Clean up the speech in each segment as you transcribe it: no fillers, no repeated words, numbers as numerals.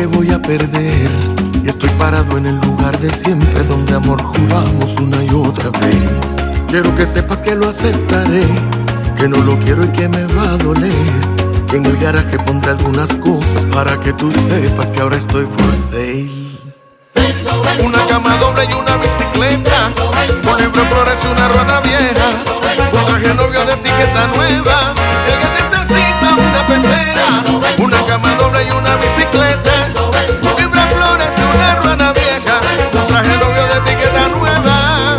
que voy a perder y estoy parado en el lugar de siempre donde amor juramos una y otra vez. Quiero que sepas que lo aceptaré, que no lo quiero y que me va a doler. En el garaje pondré algunas cosas para que tú sepas que ahora estoy for sale. Una cama doble y una bicicleta, un libro en flores y una ruana vieja, un traje novio de etiqueta nueva, si alguien necesita una pecera. Una cama doble y una bicicleta, un libro en flores y una ruana vieja, un traje novio de etiqueta nueva.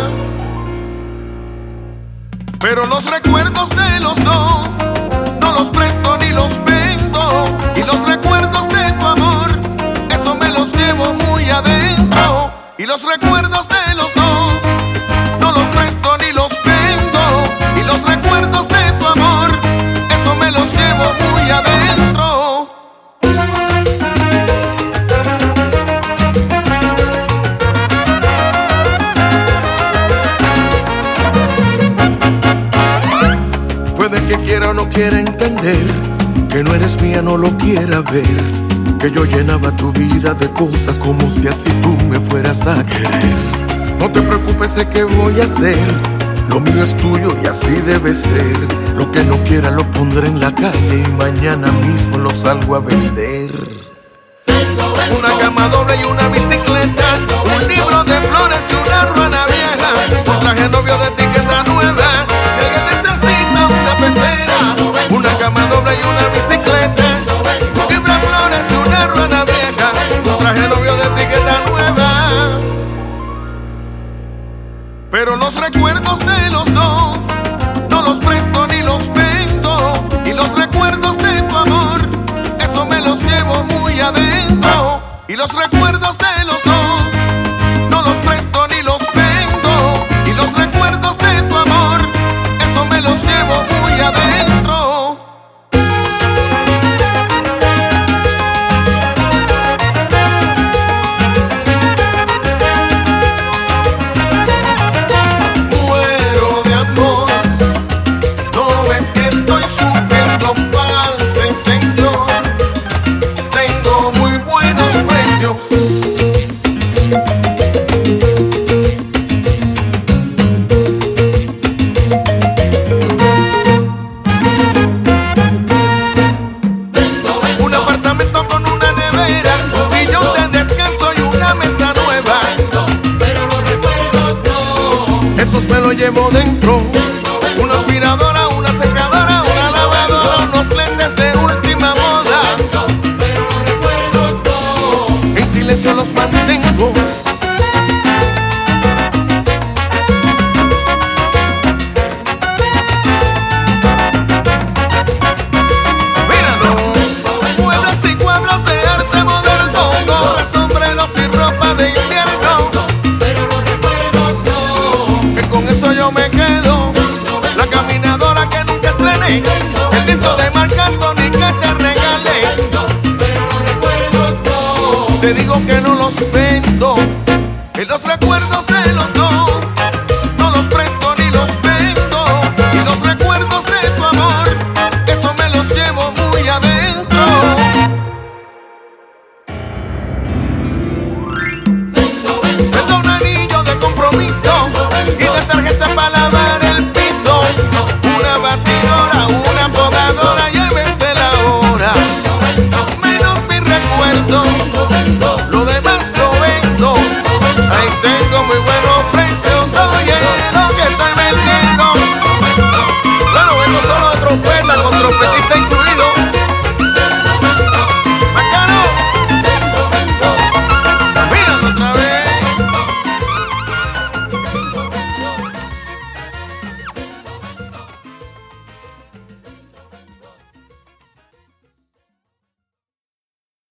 Pero los recuerdos de los dos no los presto ni los vendo, y los recuerdos de tu amor, eso me los llevo muy adentro. Y los recuerdos de los dos no los presto ni los vendo, y los recuerdos de tu amor, eso me los llevo muy adentro. Puede que quiera o no quiera entender, que no eres mía, no lo quiera ver, que yo llenaba tu vida de cosas como si así tú me fueras a querer. No te preocupes, sé que voy a hacer, lo mío es tuyo y así debe ser. Lo que no quiera lo pondré en la calle y mañana mismo lo salgo a vender. Una cama doble y una bicicleta, un libro de flores y una ruana vieja, un traje novio de etiqueta nueva, si alguien necesita una pecera. Una cama doble y una bicicleta, un libro de flores y una ruana vieja, un traje novio de etiqueta nueva. Pero los recuerdos de los dos no los presto ni los vendo, y los recuerdos de tu amor, eso me los llevo muy adentro. Y los recuerdos de los dos no los presto ni los vendo, y los recuerdos de tu amor, eso me los llevo muy adentro. Muero de amor, no ves que estoy sufriendo, pase Señor, tengo muy buenos precios. Un apartamento con una nevera, un sillón de descanso y una mesa nueva, pero los recuerdos no, esos me los llevo dentro. Una aspiradora, una secadora, una lavadora, unos lentes de última moda, pero los recuerdos no, en silencio los mantengo. Muebles y cuadros de arte moderno, gorras, sombreros y ropa de invierno, pero los recuerdos no, que con eso yo me quedo. La caminadora que nunca estrené, el disco de Marc Anthony que te regalé, pero los recuerdos no, te digo que no los vendo. Y los recuerdos de los dos